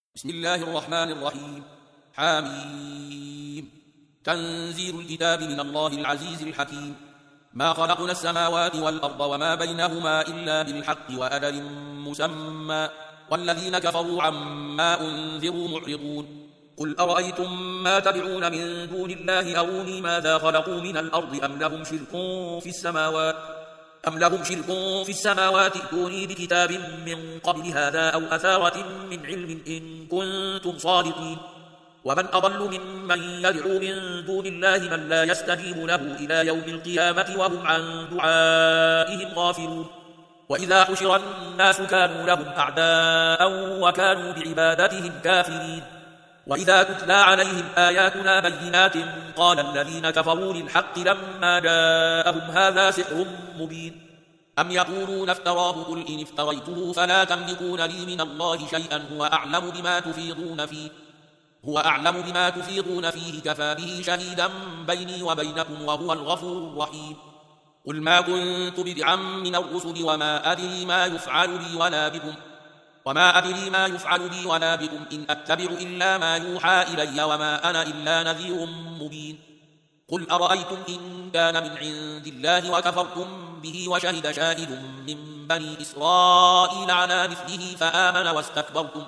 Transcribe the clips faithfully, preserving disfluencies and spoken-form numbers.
بسم الله الرحمن الرحيم. حاميم. تنزيل الكتاب من الله العزيز الحكيم. ما خلقنا السماوات والأرض وما بينهما إلا بالحق وأجل مسمى والذين كفروا عما أنذروا معرضون. قل أرأيتم ما تدعون من دون الله أروني ماذا خلقوا من الأرض أم لهم شرك في السماوات أم لهم شرك في السماوات ائتوني بكتاب من قبل هذا أو أثارة من علم إن كنتم صادقين. ومن أضل ممن يدعو من دون الله من لا يستجيب له إلى يوم القيامة وهم عن دعائهم غافلون. وإذا حشر الناس كانوا لهم أعداء وكانوا بعبادتهم كافرين. وإذا تتلى عليهم آياتنا بينات قال الذين كفروا للحق لما جاءهم هذا سحر مبين. أم يقولون افتراه قل إن افتريته فلا تملكون لي من الله شيئا هو أعلم بما تفيضون فيه هو أعلم بما تفيضون فيه كفى به شهيدا بيني وبينكم وهو الغفور الرحيم. قل ما كنت بدعا من الرسل وما أدري ما يفعل بي ولا بكم وما أدري ما يفعل بي ولا بكم إن أتبع إلا ما يوحى إلي وما أنا إلا نذير مبين. قل أرأيتم إن كان من عند الله وكفرتم به وشهد شاهد من بني إسرائيل على مثله فآمن واستكبرتم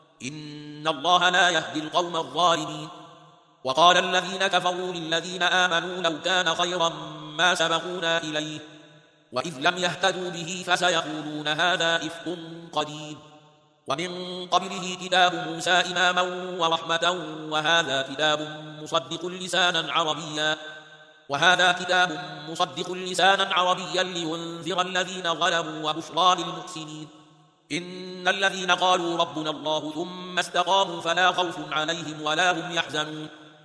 إن الله لا يهدي القوم الظالمين. وقال الذين كفروا للذين آمنوا لو كان خيرا ما سبقونا إليه وإذ لم يهتدوا به فسيقولون هذا إفك قديم. ومن قبله كتاب موسى إماما ورحمة وهذا كتاب مصدق لسانا عربيا وهذا كتاب مصدق لسانا عربيا لينذر الذين ظلموا وبشرى للمحسنين. إن الذين قالوا ربنا الله ثم استقاموا فلا خوف عليهم ولا هم يحزنون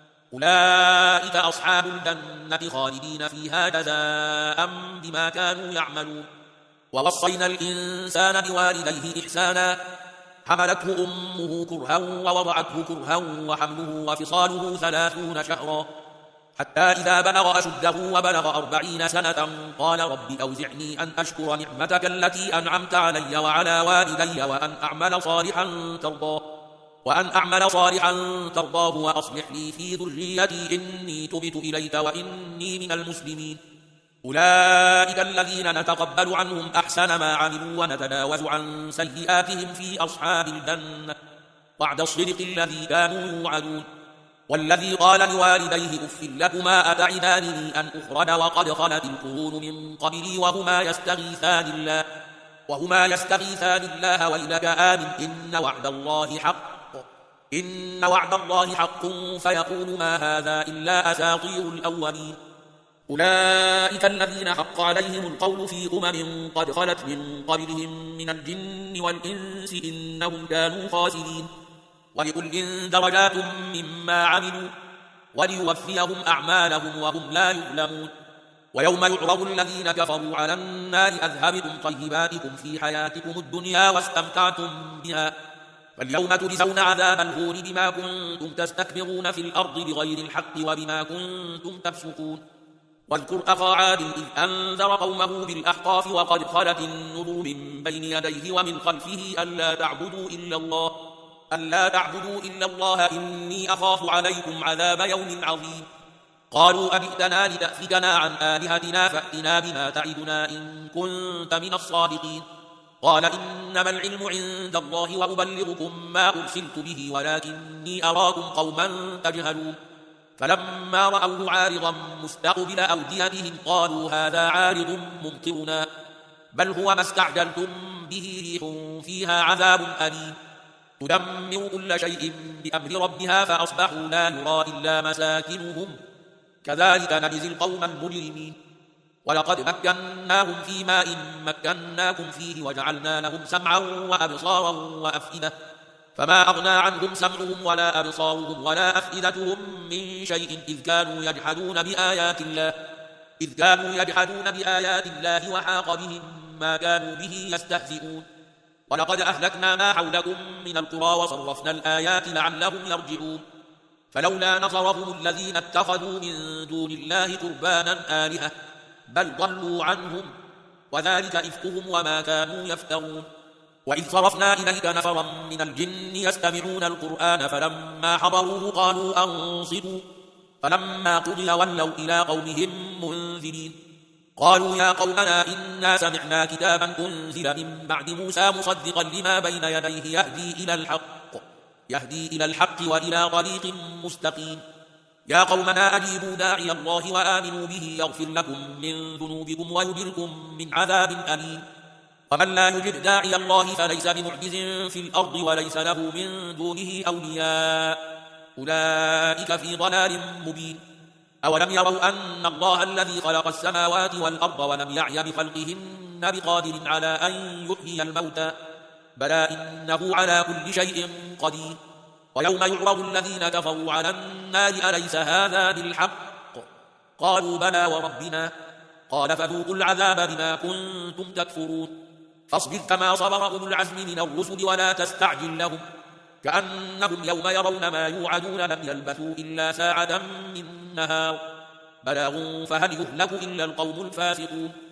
أولئك أصحاب الجنة خالدين فيها جزاء بما كانوا يعملون. ووصينا الإنسان بوالديه إحسانا حملته أمه كرها ووضعته كرها وحمله وفصاله ثلاثون شهرا حتى إذا بلغ أشده وبلغ أربعين سنة قال رب أوزعني أن أشكر نعمتك التي أنعمت علي وعلى والدي وأن أعمل صالحا ترضاه وأن أعمل صالحا ترضاه وأصلح لي في ذريتي إني تبت إليك وإني من المسلمين. أولئك الذين نتقبل عنهم أحسن ما عملوا ونتجاوز عن سيئاتهم في أصحاب الجنة وعد الصدق الذي كانوا يوعدون. والذي قال لوالديه أف لكما أتعدانني أن أخرج وقد خلت القرون من قبلي وهما يستغيثان الله وهما يستغيثان الله ويلك آمن إن وعد الله حق إن وعد الله حق فيقول ما هذا إلا أساطير الأولين. أولئك الذين حق عليهم القول في أمم قد خلت من قبلهم من الجن والإنس إنهم كانوا خاسرين. ولكل درجات مما عملوا وليوفيهم أعمالهم وهم لا يظلمون. ويوم يعرض الذين كفروا على النار أذهبتم طيباتكم في حياتكم الدنيا واستمتعتم بها فاليوم تجزون عذاب الهون بما كنتم تستكبرون في الأرض بغير الحق وبما كنتم تفسقون. واذكر أخا عاد إذ أنذر قومه بالأحقاف وقد خلت النذر من بين يديه ومن خلفه ألا تعبدوا إلا الله ألا تعبدوا إلا الله إني أخاف عليكم عذاب يوم عظيم. قالوا أجئتنا لتأفكنا عن آلهتنا فأتنا بما تعدنا إن كنت من الصادقين. قال إنما العلم عند الله وأبلغكم ما أرسلت به ولكني أراكم قوما تجهلون. فلما رأوه عارضا مستقبل أوديتهم قالوا هذا عارض ممطرنا بل هو ما استعجلتم به ريح فيها عذاب أليم تدمر كل شيء بأمر ربها فأصبحوا لا يرى إلا مساكنهم كذلك نجزي القوم المجرمين. ولقد مكناهم في ماء مكناكم فيه وجعلنا لهم سمعا وأبصارا وأفئدة فما أغنى عنهم سمعهم ولا أبصارهم ولا أفئدتهم من شيء إذ كانوا يجحدون بآيات الله إذ كانوا يجحدون بآيات الله وحاق بهم ما كانوا به يستهزئون. ولقد أهلكنا ما حولكم من القرى وصرفنا الآيات لعلهم يرجعون. فلولا نصرهم الذين اتخذوا من دون الله قربانا آلهة بل ضلوا عنهم وذلك إفكهم وما كانوا يفترون. وإذ صرفنا إليك نفرا من الجن يستمعون القرآن فلما حضروه قالوا أنصتوا فلما قضي ولوا إلى قومهم منذرين قالوا يا قومنا إنا سمعنا كتابا أنزل من بعد موسى مصدقا لما بين يديه يهدي إلى الحق يهدي إلى الحق وإلى طريق مستقيم يا قومنا أجيبوا داعي الله وآمنوا به يغفر لكم من ذنوبكم ويجركم من عذاب أليم ومن لا يجب داعي الله فليس بمعجز في الأرض وليس له من دونه أولياء أولئك في ضلال مبين أولم يروا أن الله الذي خلق السماوات والأرض ولم يعي بخلقهن بقادر على أن يحيي الموتى بلى إنه على كل شيء قدير ويوم يعرض الذين كفروا على النار أليس هذا بالحق قالوا بلى وربنا قال فذوقوا العذاب بما كنتم تكفرون فاصبر كما صبر أولو العزم من الرسل ولا تستعجل لهم كأنهم يوم يرون ما يوعدون لم يلبثوا إلا ساعة من نهار بلاغ فهل يهلك إلا القوم الفاسقون